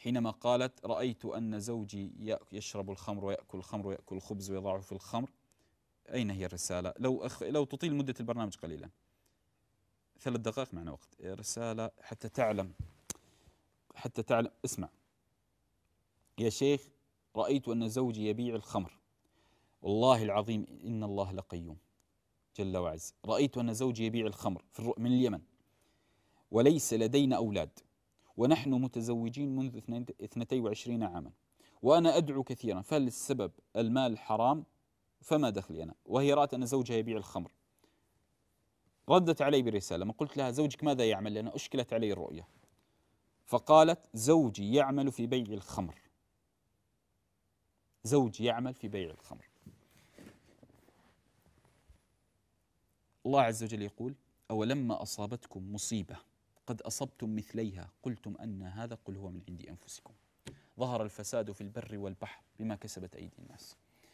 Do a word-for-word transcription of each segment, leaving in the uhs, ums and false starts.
حينما قالت رأيت أن زوجي يشرب الخمر ويأكل الخمر ويأكل الخبز ويضعه في الخمر. أين هي الرسالة؟ لو أخ... لو تطيل مدة البرنامج قليلا، ثلاث دقائق معنا وقت. رسالة حتى تعلم، حتى تعلم. اسمع يا شيخ، رأيت أن زوجي يبيع الخمر، والله العظيم إن الله لقيوم جل وعز. رأيت أن زوجي يبيع الخمر في من اليمن، وليس لدينا أولاد، ونحن متزوجين منذ اثنتي وعشرين عاما، وأنا أدعو كثيرا، فهل السبب المال حرام؟ فما دخلي أنا؟ وهي رأت أن زوجها يبيع الخمر. ردت علي برسالة، ما قلت لها زوجك ماذا يعمل؟ لأن أشكلت علي الرؤية. فقالت زوجي يعمل في بيع الخمر، زوجي يعمل في بيع الخمر. الله عز وجل يقول أولما أصابتكم مصيبة قد أصبتم مثليها قلتم أن هذا قل هو من عند أنفسكم ظهر الفساد في البر والبحر بما كسبت أيدي الناس.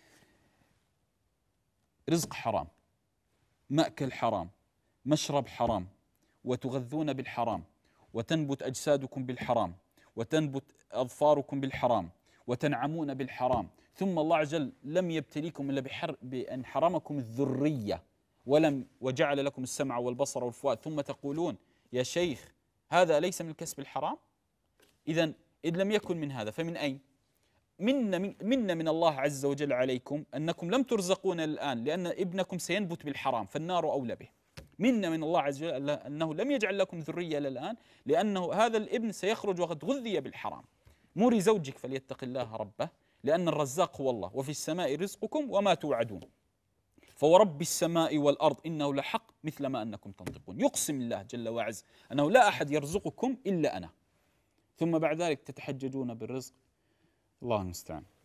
رزق حرام، مأكل حرام، مشرب حرام، وتغذون بالحرام، وتنبت أجسادكم بالحرام، وتنبت أظفاركم بالحرام، وتنعمون بالحرام، ثم الله عز وجل لم يبتليكم إلا بحر بأن حرمكم الذرية، ولم وجعل لكم السمع والبصر والفؤاد، ثم تقولون يا شيخ هذا ليس من الكسب الحرام؟ إذن إذ لم يكن من هذا فمن أين؟ منا من, منا من الله عز وجل عليكم أنكم لم ترزقون الآن، لأن ابنكم سينبت بالحرام فالنار أولى به. منا من الله عز وجل أنه لم يجعل لكم ذرية الآن، لأنه هذا الابن سيخرج وقد غذي بالحرام. مري زوجك فليتق الله ربه، لأن الرزاق هو الله، وفي السماء رزقكم وما توعدون، فورب السماء والأرض إنه لحق مثل ما أنكم تنطقون. يقسم الله جل وعز أنه لا أحد يرزقكم إلا أنا، ثم بعد ذلك تتحججون بالرزق. الله المستعان.